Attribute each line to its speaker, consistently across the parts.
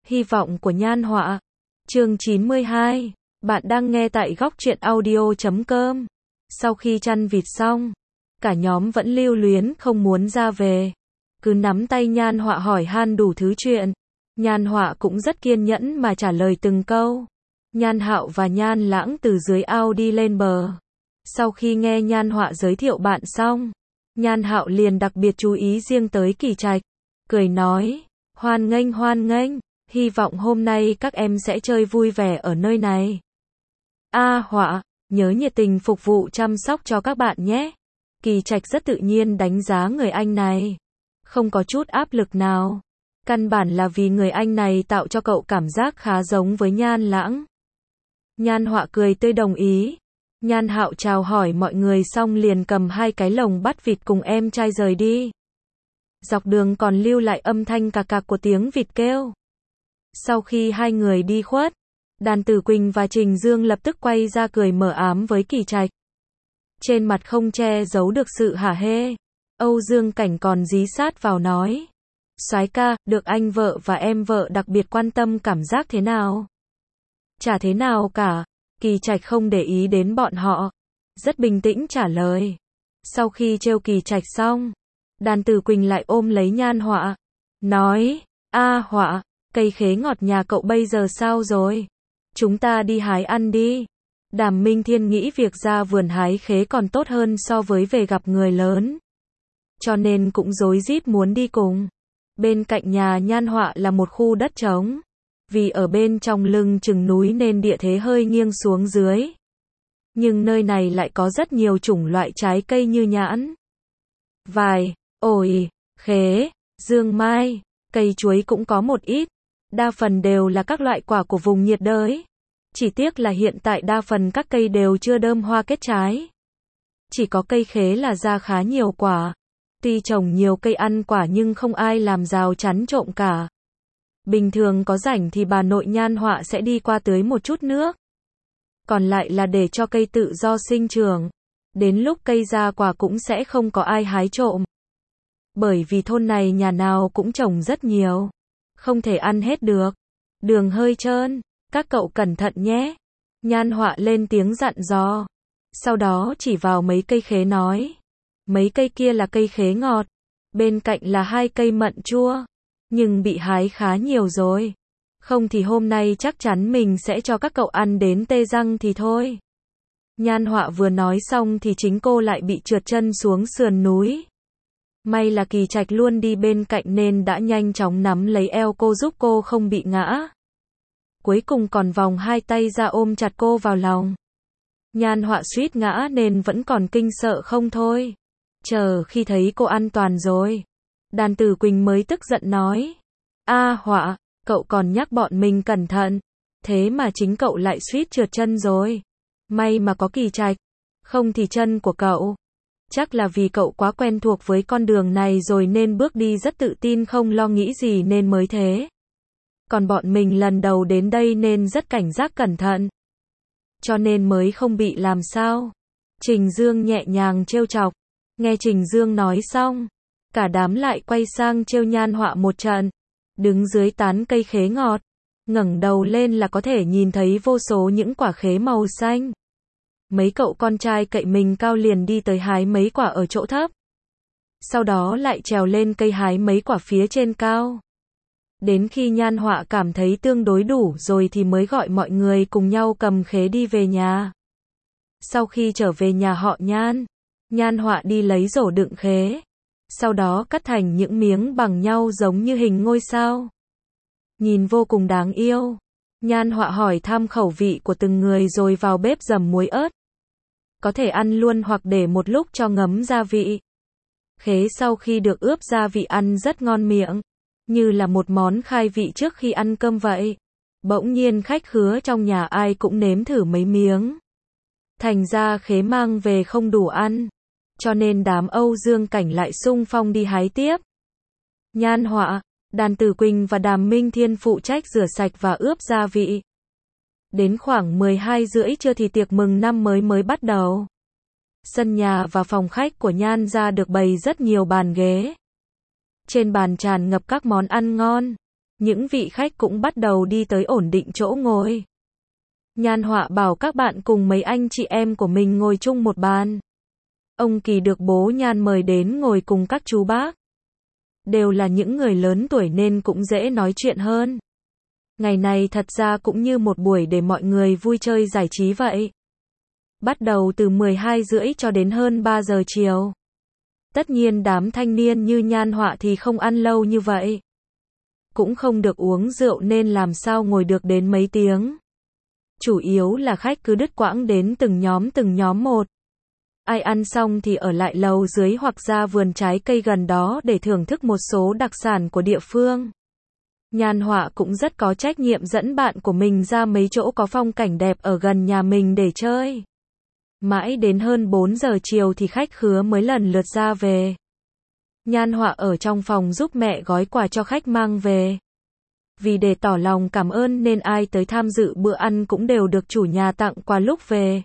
Speaker 1: Hy vọng của Nhan Họa. Chương 92. Bạn đang nghe tại góc truyện audio.com. Sau khi chăn vịt xong, cả nhóm vẫn lưu luyến không muốn ra về. Cứ nắm tay Nhan Họa hỏi han đủ thứ chuyện. Nhan Họa cũng rất kiên nhẫn mà trả lời từng câu. Nhan Hạo và Nhan Lãng từ dưới ao đi lên bờ. Sau khi nghe Nhan Họa giới thiệu bạn xong, Nhan Hạo liền đặc biệt chú ý riêng tới Kỳ Trạch. Cười nói, hoan nghênh, hy vọng hôm nay các em sẽ chơi vui vẻ ở nơi này. Họa, nhớ nhiệt tình phục vụ chăm sóc cho các bạn nhé. Kỳ Trạch rất tự nhiên đánh giá người anh này. Không có chút áp lực nào. Căn bản là vì người anh này tạo cho cậu cảm giác khá giống với Nhan Lãng. Nhan Họa cười tươi đồng ý. Nhan Hạo chào hỏi mọi người xong liền cầm 2 cái lồng bắt vịt cùng em trai rời đi. Dọc đường còn lưu lại âm thanh cạc cạc của tiếng vịt kêu. Sau khi hai người đi khuất, Đàn Tử Quỳnh và Trình Dương lập tức quay ra cười mờ ám với Kỳ Trạch. Trên mặt không che giấu được sự hả hê. Âu Dương Cảnh còn dí sát vào nói, soái ca, được anh vợ và em vợ đặc biệt quan tâm cảm giác thế nào? Chả thế nào cả. Kỳ Trạch không để ý đến bọn họ, rất bình tĩnh trả lời. Sau khi trêu Kỳ Trạch xong, Đàn Tử Quỳnh lại ôm lấy Nhan Họa, nói, Họa, cây khế ngọt nhà cậu bây giờ sao rồi? Chúng ta đi hái ăn đi. Đàm Minh Thiên nghĩ việc ra vườn hái khế còn tốt hơn so với về gặp người lớn, cho nên cũng rối rít muốn đi cùng. Bên cạnh nhà Nhan Họa là một khu đất trống. Vì ở bên trong lưng chừng núi nên địa thế hơi nghiêng xuống dưới. Nhưng nơi này lại có rất nhiều chủng loại trái cây như nhãn, vải, ổi, khế, dương mai, cây chuối cũng có một ít. Đa phần đều là các loại quả của vùng nhiệt đới. Chỉ tiếc là hiện tại đa phần các cây đều chưa đơm hoa kết trái. Chỉ có cây khế là ra khá nhiều quả. Tuy trồng nhiều cây ăn quả nhưng không ai làm rào chắn trộm cả. Bình thường có rảnh thì bà nội Nhan Họa sẽ đi qua tưới một chút nước. Còn lại là để cho cây tự do sinh trưởng. Đến lúc cây ra quả cũng sẽ không có ai hái trộm. Bởi vì thôn này nhà nào cũng trồng rất nhiều. Không thể ăn hết được. Đường hơi trơn. Các cậu cẩn thận nhé. Nhan Họa lên tiếng dặn dò. Sau đó chỉ vào mấy cây khế nói. Mấy cây kia là cây khế ngọt. Bên cạnh là 2 cây mận chua. Nhưng bị hái khá nhiều rồi. Không thì hôm nay chắc chắn mình sẽ cho các cậu ăn đến tê răng thì thôi. Nhan Họa vừa nói xong thì chính cô lại bị trượt chân xuống sườn núi. May là Kỳ Trạch luôn đi bên cạnh nên đã nhanh chóng nắm lấy eo cô giúp cô không bị ngã. Cuối cùng còn vòng 2 tay ra ôm chặt cô vào lòng. Nhan Họa suýt ngã nên vẫn còn kinh sợ không thôi. Chờ khi thấy cô an toàn rồi, Đàn Tử Quỳnh mới tức giận nói, Họa, cậu còn nhắc bọn mình cẩn thận, thế mà chính cậu lại suýt trượt chân rồi. May mà có Kỳ Trạch, không thì chân của cậu. Chắc là vì cậu quá quen thuộc với con đường này rồi nên bước đi rất tự tin không lo nghĩ gì nên mới thế. Còn bọn mình lần đầu đến đây nên rất cảnh giác cẩn thận, cho nên mới không bị làm sao. Trình Dương nhẹ nhàng trêu chọc. Nghe Trình Dương nói xong, cả đám lại quay sang trêu Nhan Họa một trận. Đứng dưới tán cây khế ngọt, ngẩng đầu lên là có thể nhìn thấy vô số những quả khế màu xanh. Mấy cậu con trai cậy mình cao liền đi tới hái mấy quả ở chỗ thấp. Sau đó lại trèo lên cây hái mấy quả phía trên cao. Đến khi Nhan Họa cảm thấy tương đối đủ rồi thì mới gọi mọi người cùng nhau cầm khế đi về nhà. Sau khi trở về nhà họ Nhan, Nhan Họa đi lấy rổ đựng khế. Sau đó cắt thành những miếng bằng nhau giống như hình ngôi sao. Nhìn vô cùng đáng yêu. Nhan Họa hỏi thăm khẩu vị của từng người rồi vào bếp dầm muối ớt. Có thể ăn luôn hoặc để một lúc cho ngấm gia vị. Khế sau khi được ướp gia vị ăn rất ngon miệng. Như là một món khai vị trước khi ăn cơm vậy. Bỗng nhiên khách khứa trong nhà ai cũng nếm thử mấy miếng. Thành ra khế mang về không đủ ăn. Cho nên đám Âu Dương Cảnh lại xung phong đi hái tiếp. Nhan Họa, Đàn Tử Quỳnh và Đàm Minh Thiên phụ trách rửa sạch và ướp gia vị. Đến khoảng 12 rưỡi trưa thì tiệc mừng năm mới bắt đầu. Sân nhà và phòng khách của Nhan gia được bày rất nhiều bàn ghế. Trên bàn tràn ngập các món ăn ngon. Những vị khách cũng bắt đầu đi tới ổn định chỗ ngồi. Nhan Họa bảo các bạn cùng mấy anh chị em của mình ngồi chung một bàn. Ông Kỳ được bố Nhan mời đến ngồi cùng các chú bác. Đều là những người lớn tuổi nên cũng dễ nói chuyện hơn. Ngày này thật ra cũng như một buổi để mọi người vui chơi giải trí vậy. Bắt đầu từ 12:30 cho đến hơn 3 giờ chiều. Tất nhiên đám thanh niên như Nhan Họa thì không ăn lâu như vậy. Cũng không được uống rượu nên làm sao ngồi được đến mấy tiếng. Chủ yếu là khách cứ đứt quãng đến từng nhóm một. Ai ăn xong thì ở lại lầu dưới hoặc ra vườn trái cây gần đó để thưởng thức một số đặc sản của địa phương. Nhan Họa cũng rất có trách nhiệm dẫn bạn của mình ra mấy chỗ có phong cảnh đẹp ở gần nhà mình để chơi. Mãi đến hơn 4 giờ chiều thì khách khứa mới lần lượt ra về. Nhan Họa ở trong phòng giúp mẹ gói quà cho khách mang về. Vì để tỏ lòng cảm ơn nên ai tới tham dự bữa ăn cũng đều được chủ nhà tặng quà lúc về.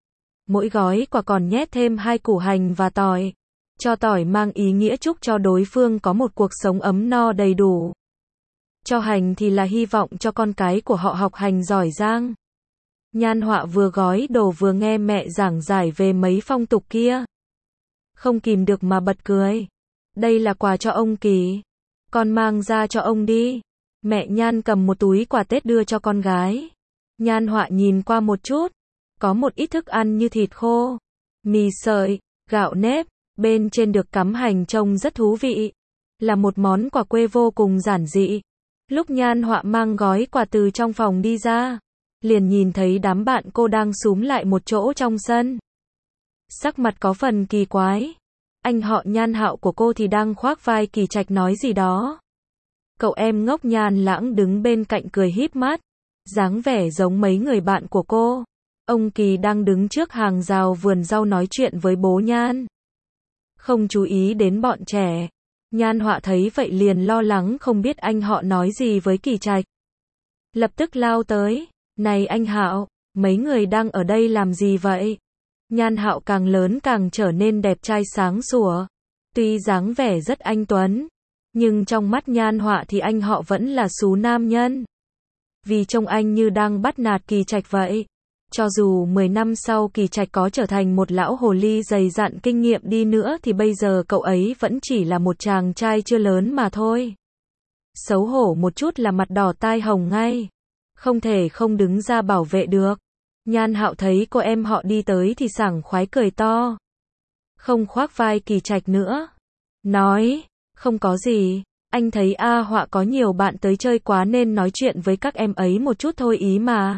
Speaker 1: Mỗi gói quà còn nhét thêm 2 củ hành và tỏi. Cho tỏi mang ý nghĩa chúc cho đối phương có một cuộc sống ấm no đầy đủ. Cho hành thì là hy vọng cho con cái của họ học hành giỏi giang. Nhan Họa vừa gói đồ vừa nghe mẹ giảng giải về mấy phong tục kia. Không kìm được mà bật cười. Đây là quà cho ông Kỳ. Con mang ra cho ông đi. Mẹ Nhan cầm một túi quà Tết đưa cho con gái. Nhan Họa nhìn qua một chút. Có một ít thức ăn như thịt khô, mì sợi, gạo nếp. Bên trên được cắm hành trông rất thú vị. Là một món quà quê vô cùng giản dị. Lúc Nhan Họa mang gói quà từ trong phòng đi ra, liền nhìn thấy đám bạn cô đang xúm lại một chỗ trong sân. Sắc mặt có phần kỳ quái. Anh họ Nhan Hạo của cô thì đang khoác vai Kỳ Trạch nói gì đó. Cậu em ngốc Nhan Lãng đứng bên cạnh cười híp mắt, dáng vẻ giống mấy người bạn của cô. Ông Kỳ đang đứng trước hàng rào vườn rau nói chuyện với bố Nhan. Không chú ý đến bọn trẻ. Nhan Họa thấy vậy liền lo lắng không biết anh họ nói gì với Kỳ Trạch. Lập tức lao tới. Này anh Hạo, mấy người đang ở đây làm gì vậy? Nhan Hạo càng lớn càng trở nên đẹp trai sáng sủa. Tuy dáng vẻ rất anh tuấn, nhưng trong mắt Nhan Họa thì anh họ vẫn là xú nam nhân. Vì trông anh như đang bắt nạt Kỳ Trạch vậy. Cho dù 10 năm sau Kỳ Trạch có trở thành một lão hồ ly dày dặn kinh nghiệm đi nữa thì bây giờ cậu ấy vẫn chỉ là một chàng trai chưa lớn mà thôi. Xấu hổ một chút là mặt đỏ tai hồng ngay. Không thể không đứng ra bảo vệ được. Nhan Hạo thấy cô em họ đi tới thì sảng khoái cười to. Không khoác vai Kỳ Trạch nữa. Nói, không có gì. Anh thấy A Họa có nhiều bạn tới chơi quá nên nói chuyện với các em ấy một chút thôi ý mà.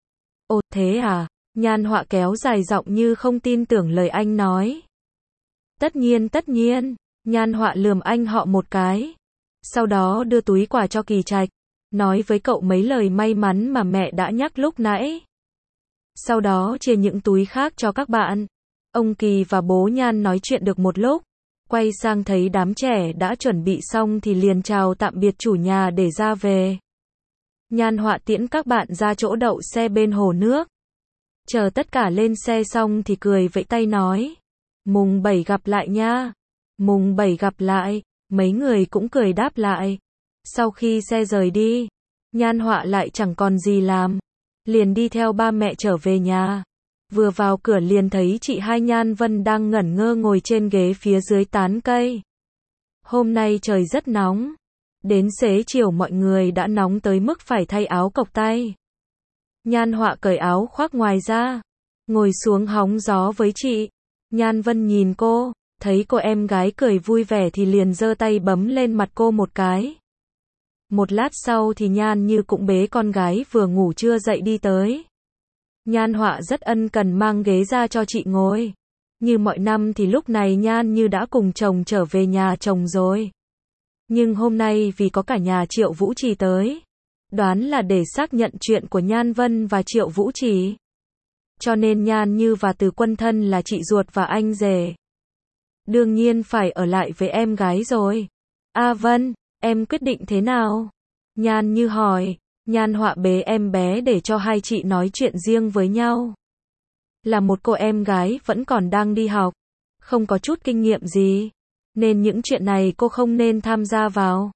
Speaker 1: Ồ thế à? Nhan Họa kéo dài giọng như không tin tưởng lời anh nói. Tất nhiên. Nhan Họa lườm anh họ một cái. Sau đó đưa túi quà cho Kỳ Trạch. Nói với cậu mấy lời may mắn mà mẹ đã nhắc lúc nãy. Sau đó chia những túi khác cho các bạn. Ông Kỳ và bố Nhan nói chuyện được một lúc. Quay sang thấy đám trẻ đã chuẩn bị xong thì liền chào tạm biệt chủ nhà để ra về. Nhan Họa tiễn các bạn ra chỗ đậu xe bên hồ nước. Chờ tất cả lên xe xong thì cười vẫy tay nói. Mùng 7 gặp lại nha. Mùng 7 gặp lại. Mấy người cũng cười đáp lại. Sau khi xe rời đi, Nhan Họa lại chẳng còn gì làm. Liền đi theo ba mẹ trở về nhà. Vừa vào cửa liền thấy chị hai Nhan Vân đang ngẩn ngơ ngồi trên ghế phía dưới tán cây. Hôm nay trời rất nóng. Đến xế chiều mọi người đã nóng tới mức phải thay áo cộc tay. Nhan Họa cởi áo khoác ngoài ra, ngồi xuống hóng gió với chị. Nhan Vân nhìn cô, thấy cô em gái cười vui vẻ thì liền giơ tay bấm lên mặt cô một cái. Một lát sau thì Nhan Như cũng bế con gái vừa ngủ trưa dậy đi tới. Nhan Họa rất ân cần mang ghế ra cho chị ngồi. Như mọi năm thì lúc này Nhan Như đã cùng chồng trở về nhà chồng rồi. Nhưng hôm nay vì có cả nhà Triệu Vũ Trì tới, đoán là để xác nhận chuyện của Nhan Vân và Triệu Vũ Trì. Cho nên Nhan Như và Từ Quân thân là chị ruột và anh rể. Đương nhiên phải ở lại với em gái rồi. A Vân, em quyết định thế nào? Nhan Như hỏi. Nhan Họa bế em bé để cho hai chị nói chuyện riêng với nhau. Là một cô em gái vẫn còn đang đi học, không có chút kinh nghiệm gì, nên những chuyện này cô không nên tham gia vào.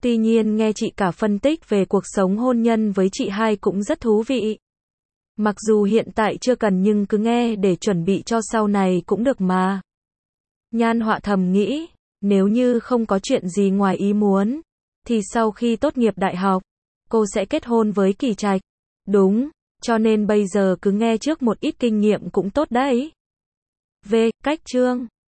Speaker 1: Tuy nhiên nghe chị cả phân tích về cuộc sống hôn nhân với chị hai cũng rất thú vị. Mặc dù hiện tại chưa cần nhưng cứ nghe để chuẩn bị cho sau này cũng được mà. Nhan Họa thầm nghĩ, nếu như không có chuyện gì ngoài ý muốn, thì sau khi tốt nghiệp đại học, cô sẽ kết hôn với Kỳ Trạch. Đúng, cho nên bây giờ cứ nghe trước một ít kinh nghiệm cũng tốt đấy. V. Cách chương